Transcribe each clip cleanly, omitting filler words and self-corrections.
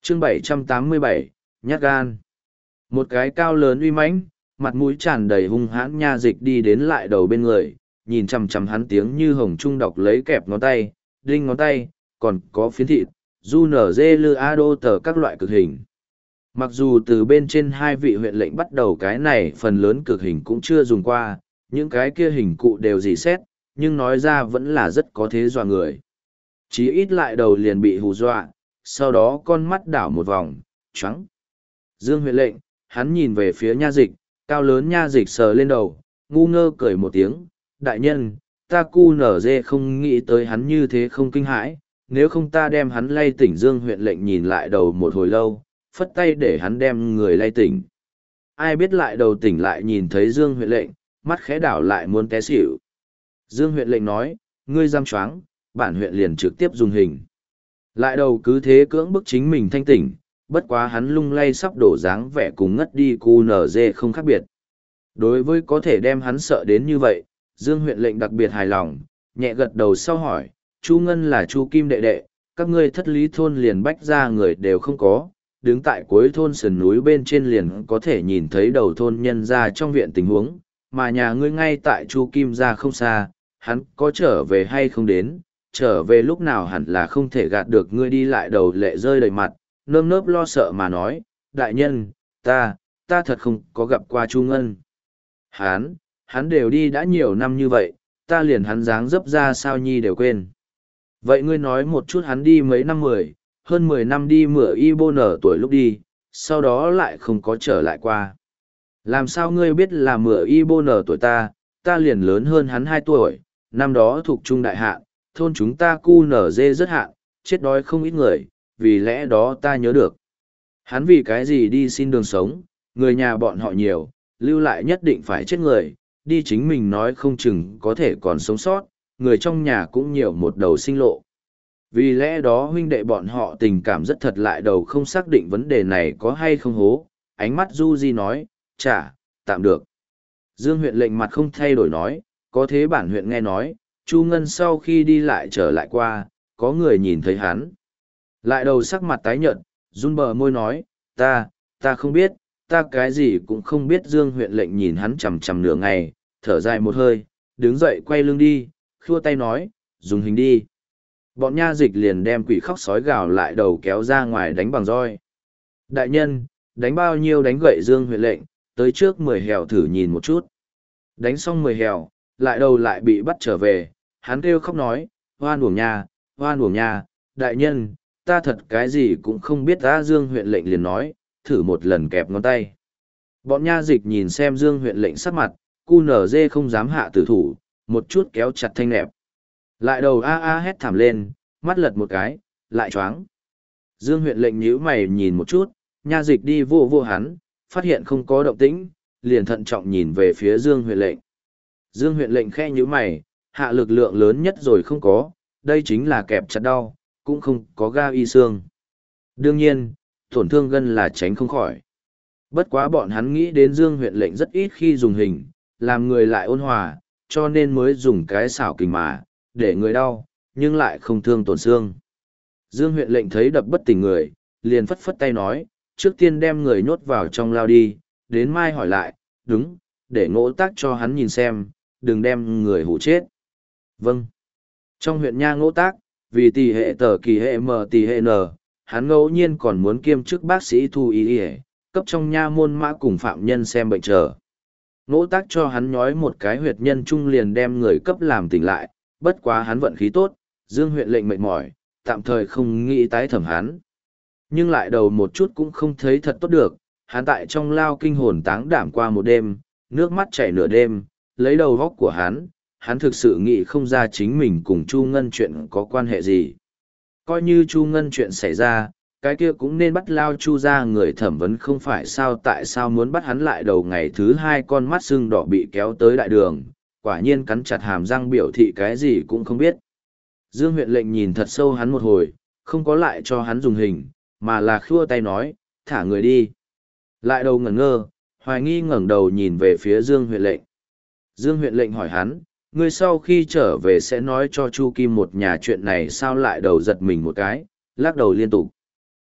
chương 787, nhát gan. Một cái cao lớn uy mãnh, mặt mũi tràn đầy hung hãn nha dịch đi đến lại đầu bên người, nhìn chằm chằm hắn tiếng như hồng trung đọc lấy kẹp ngón tay, đinh ngón tay, còn có phiến thịt, du nở dê lư a đô tờ các loại cực hình. Mặc dù từ bên trên hai vị huyện lệnh bắt đầu cái này phần lớn cực hình cũng chưa dùng qua, những cái kia hình cụ đều dì xét, nhưng nói ra vẫn là rất có thế dọa người. Chí ít lại đầu liền bị hù dọa, sau đó con mắt đảo một vòng, choáng. Dương huyện lệnh, hắn nhìn về phía nha dịch, cao lớn nha dịch sờ lên đầu, ngu ngơ cười một tiếng, đại nhân, ta cu nở dê không nghĩ tới hắn như thế không kinh hãi, nếu không ta đem hắn lay tỉnh. Dương huyện lệnh nhìn lại đầu một hồi lâu, phất tay để hắn đem người lay tỉnh. Ai biết lại đầu tỉnh lại nhìn thấy Dương huyện lệnh, mắt khẽ đảo lại muốn té xỉu. Dương huyện lệnh nói, ngươi giam choáng, bản huyện liền trực tiếp dùng hình. Lại đầu cứ thế cưỡng bức chính mình thanh tỉnh, bất quá hắn lung lay sắp đổ dáng vẻ cùng ngất đi cu nở dê không khác biệt. Đối với có thể đem hắn sợ đến như vậy, Dương huyện lệnh đặc biệt hài lòng, nhẹ gật đầu sau hỏi, Chu Ngân là Chu Kim đệ đệ, các ngươi Thất Lý thôn liền bách ra người đều không có, đứng tại cuối thôn sườn núi bên trên liền có thể nhìn thấy đầu thôn nhân ra trong viện tình huống, mà nhà ngươi ngay tại Chu Kim ra không xa, hắn có trở về hay không đến, trở về lúc nào hẳn là không thể gạt được. Ngươi đi lại đầu lệ rơi đầy mặt, nơm nớp lo sợ mà nói, đại nhân, ta thật không có gặp qua Chu Ngân. Hắn đều đi đã nhiều năm như vậy, ta liền hắn dáng dấp ra sao nhi đều quên. Vậy ngươi nói một chút hắn đi mấy năm hơn 10 năm đi mửa y bô nở tuổi lúc đi, sau đó lại không có trở lại qua. Làm sao ngươi biết là mửa y bô nở tuổi ta liền lớn hơn hắn 2 tuổi, năm đó thuộc trung đại hạn, thôn chúng ta cu nở dê rất hạn, chết đói không ít người, vì lẽ đó ta nhớ được. Hắn vì cái gì đi xin đường sống, người nhà bọn họ nhiều, lưu lại nhất định phải chết người, đi chính mình nói không chừng có thể còn sống sót, người trong nhà cũng nhiều một đầu sinh lộ. Vì lẽ đó huynh đệ bọn họ tình cảm rất thật, lại đầu không xác định vấn đề này có hay không hố, ánh mắt du di nói, chả, tạm được. Dương huyện lệnh mặt không thay đổi nói, có thế bản huyện nghe nói, Chu Ngân sau khi đi lại trở lại qua, có người nhìn thấy hắn. Lại đầu sắc mặt tái nhợt, run bờ môi nói, ta không biết, ta cái gì cũng không biết. Dương huyện lệnh nhìn hắn chằm chằm nửa ngày, thở dài một hơi, đứng dậy quay lưng đi, khua tay nói, dùng hình đi. Bọn nha dịch liền đem quỷ khóc sói gào lại đầu kéo ra ngoài đánh bằng roi. Đại nhân, đánh bao nhiêu đánh gậy? Dương huyện lệnh, tới trước 10 hèo thử nhìn một chút. Đánh xong 10 hèo, lại đầu lại bị bắt trở về, hắn kêu khóc nói, hoan uổng nha, đại nhân, ta thật cái gì cũng không biết. Dương huyện lệnh liền nói, thử một lần kẹp ngón tay. Bọn nha dịch nhìn xem Dương huyện lệnh sắc mặt, cu nở dê không dám hạ tử thủ, một chút kéo chặt thanh nẹp. Lại đầu hét thảm lên, mắt lật một cái, lại choáng. Dương huyện lệnh nhíu mày nhìn một chút, nha dịch đi vô hắn, phát hiện không có động tĩnh, liền thận trọng nhìn về phía Dương huyện lệnh. Dương huyện lệnh khẽ nhíu mày, hạ lực lượng lớn nhất rồi không có, đây chính là kẹp chặt đau, cũng không có ga y xương. Đương nhiên, tổn thương gân là tránh không khỏi. Bất quá bọn hắn nghĩ đến Dương huyện lệnh rất ít khi dùng hình, làm người lại ôn hòa, cho nên mới dùng cái xảo kình mà, để người đau, nhưng lại không thương tổn xương. Dương huyện lệnh thấy đập bất tỉnh người, liền phất phất tay nói, trước tiên đem người nhốt vào trong lao đi, đến mai hỏi lại, đúng, để Ngỗ Tác cho hắn nhìn xem, đừng đem người hủ chết. Vâng. Trong huyện nha Ngỗ Tác, vì tỷ hệ tờ kỳ hệ m tỷ hệ n, hắn ngẫu nhiên còn muốn kiêm chức bác sĩ thu y y, cấp trong nha môn mã cùng phạm nhân xem bệnh chờ. Ngỗ Tác cho hắn nhói một cái huyệt nhân trung liền đem người cấp làm tỉnh lại, bất quá hắn vận khí tốt, Dương huyện lệnh mệt mỏi, tạm thời không nghĩ tái thẩm hắn. Nhưng lại đầu một chút cũng không thấy thật tốt được, hắn tại trong lao kinh hồn táng đảm qua một đêm, nước mắt chảy nửa đêm, lấy đầu góc của hắn thực sự nghĩ không ra chính mình cùng Chu Ngân chuyện có quan hệ gì. Coi như Chu Ngân chuyện xảy ra, cái kia cũng nên bắt lao Chu ra người thẩm vấn không phải sao, tại sao muốn bắt hắn. Lại đầu ngày thứ 2 con mắt sưng đỏ bị kéo tới đại đường, quả nhiên cắn chặt hàm răng biểu thị cái gì cũng không biết. Dương huyện lệnh nhìn thật sâu hắn một hồi, không có lại cho hắn dùng hình, mà là khua tay nói, thả người đi. Lại đầu ngẩn ngơ, hoài nghi ngẩng đầu nhìn về phía Dương huyện lệnh. Dương huyện lệnh hỏi hắn, ngươi sau khi trở về sẽ nói cho Chu Kim một nhà chuyện này sao? Lại đầu giật mình một cái, lắc đầu liên tục.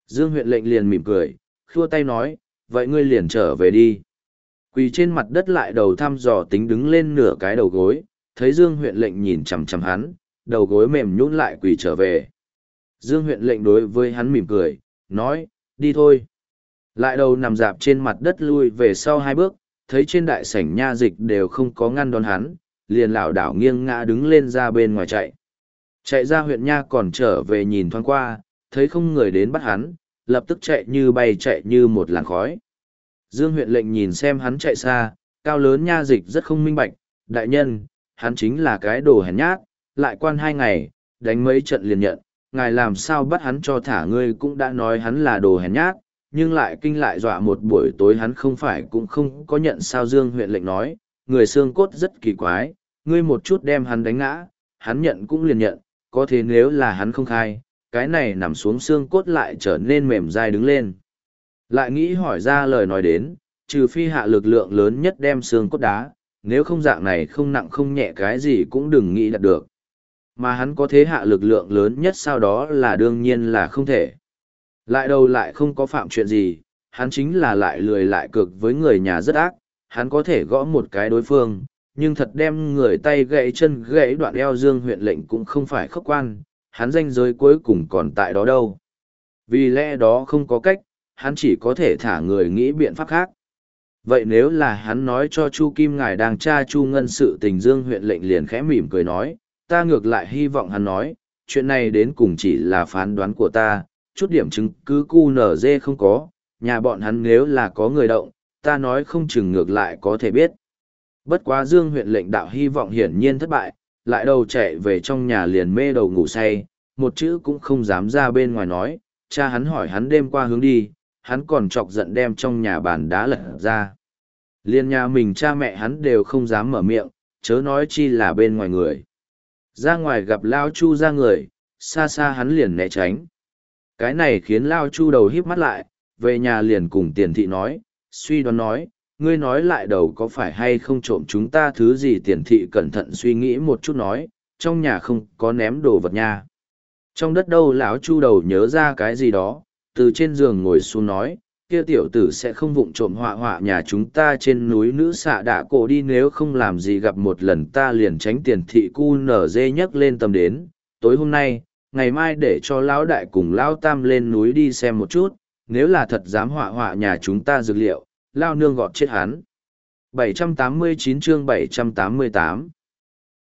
Dương huyện lệnh liền mỉm cười, khua tay nói, vậy ngươi liền trở về đi. Quỳ trên mặt đất lại đầu thăm dò tính đứng lên nửa cái đầu gối, thấy Dương huyện lệnh nhìn chằm chằm hắn, đầu gối mềm nhũn lại quỳ trở về. Dương huyện lệnh đối với hắn mỉm cười, nói, đi thôi. Lại đầu nằm dạp trên mặt đất lui về sau 2 bước, thấy trên đại sảnh nha dịch đều không có ngăn đón hắn, liền lảo đảo nghiêng ngã đứng lên ra bên ngoài chạy. Chạy ra huyện nha còn trở về nhìn thoáng qua, thấy không người đến bắt hắn, lập tức chạy như bay chạy như một làn khói. Dương huyện lệnh nhìn xem hắn chạy xa, cao lớn nha dịch rất không minh bạch, đại nhân, hắn chính là cái đồ hèn nhát, lại quan 2 ngày, đánh mấy trận liền nhận, ngài làm sao bắt hắn cho thả ngươi cũng đã nói hắn là đồ hèn nhát, nhưng lại kinh lại dọa một buổi tối hắn không phải cũng không có nhận sao. Dương huyện lệnh nói, người xương cốt rất kỳ quái, ngươi một chút đem hắn đánh ngã, hắn nhận cũng liền nhận, có thế nếu là hắn không khai, cái này nằm xuống xương cốt lại trở nên mềm dai đứng lên. Lại nghĩ hỏi ra lời nói đến, trừ phi hạ lực lượng lớn nhất đem xương cốt đá, nếu không dạng này không nặng không nhẹ cái gì cũng đừng nghĩ đạt được. Mà hắn có thế hạ lực lượng lớn nhất sau đó là đương nhiên là không thể. Lại đầu lại không có phạm chuyện gì, hắn chính là lại lười lại cực với người nhà rất ác, hắn có thể gõ một cái đối phương, nhưng thật đem người tay gãy chân gãy đoạn eo. Dương huyện lệnh cũng không phải khốc quan, hắn ranh giới cuối cùng còn tại đó đâu. Vì lẽ đó không có cách, hắn chỉ có thể thả người nghĩ biện pháp khác. Vậy nếu là hắn nói cho Chu Kim ngài đang tra Chu Ngân sự tình, Dương huyện lệnh liền khẽ mỉm cười nói, ta ngược lại hy vọng hắn nói, chuyện này đến cùng chỉ là phán đoán của ta, chút điểm chứng cứ QNZ không có, nhà bọn hắn nếu là có người động, ta nói không chừng ngược lại có thể biết. Bất quá Dương huyện lệnh đạo hy vọng hiển nhiên thất bại, lại đầu chạy về trong nhà liền mê đầu ngủ say, một chữ cũng không dám ra bên ngoài nói. Cha hắn hỏi hắn đêm qua hướng đi, hắn còn chọc giận đem trong nhà bàn đá lật ra. Liên nhà mình cha mẹ hắn đều không dám mở miệng, chớ nói chi là bên ngoài người. Ra ngoài gặp Lao Chu ra người, xa xa hắn liền né tránh. Cái này khiến Lao Chu đầu híp mắt lại, về nhà liền cùng Tiền Thị nói, suy đoán nói, ngươi nói lại đầu có phải hay không trộm chúng ta thứ gì. Tiền Thị cẩn thận suy nghĩ một chút nói, trong nhà không có ném đồ vật nha. Trong đất đâu? Lão Chu đầu nhớ ra cái gì đó, từ trên giường ngồi xuống nói, kia tiểu tử sẽ không vụng trộm họa họa nhà chúng ta trên núi nữ xạ đạ cổ đi, nếu không làm gì gặp một lần ta liền tránh. Tiền Thị cu nở dê nhấc lên tầm đến, tối hôm nay, ngày mai để cho lão đại cùng lão tam lên núi đi xem một chút, nếu là thật dám họa họa nhà chúng ta dược liệu, lao nương gọt chết hắn. 789 chương 788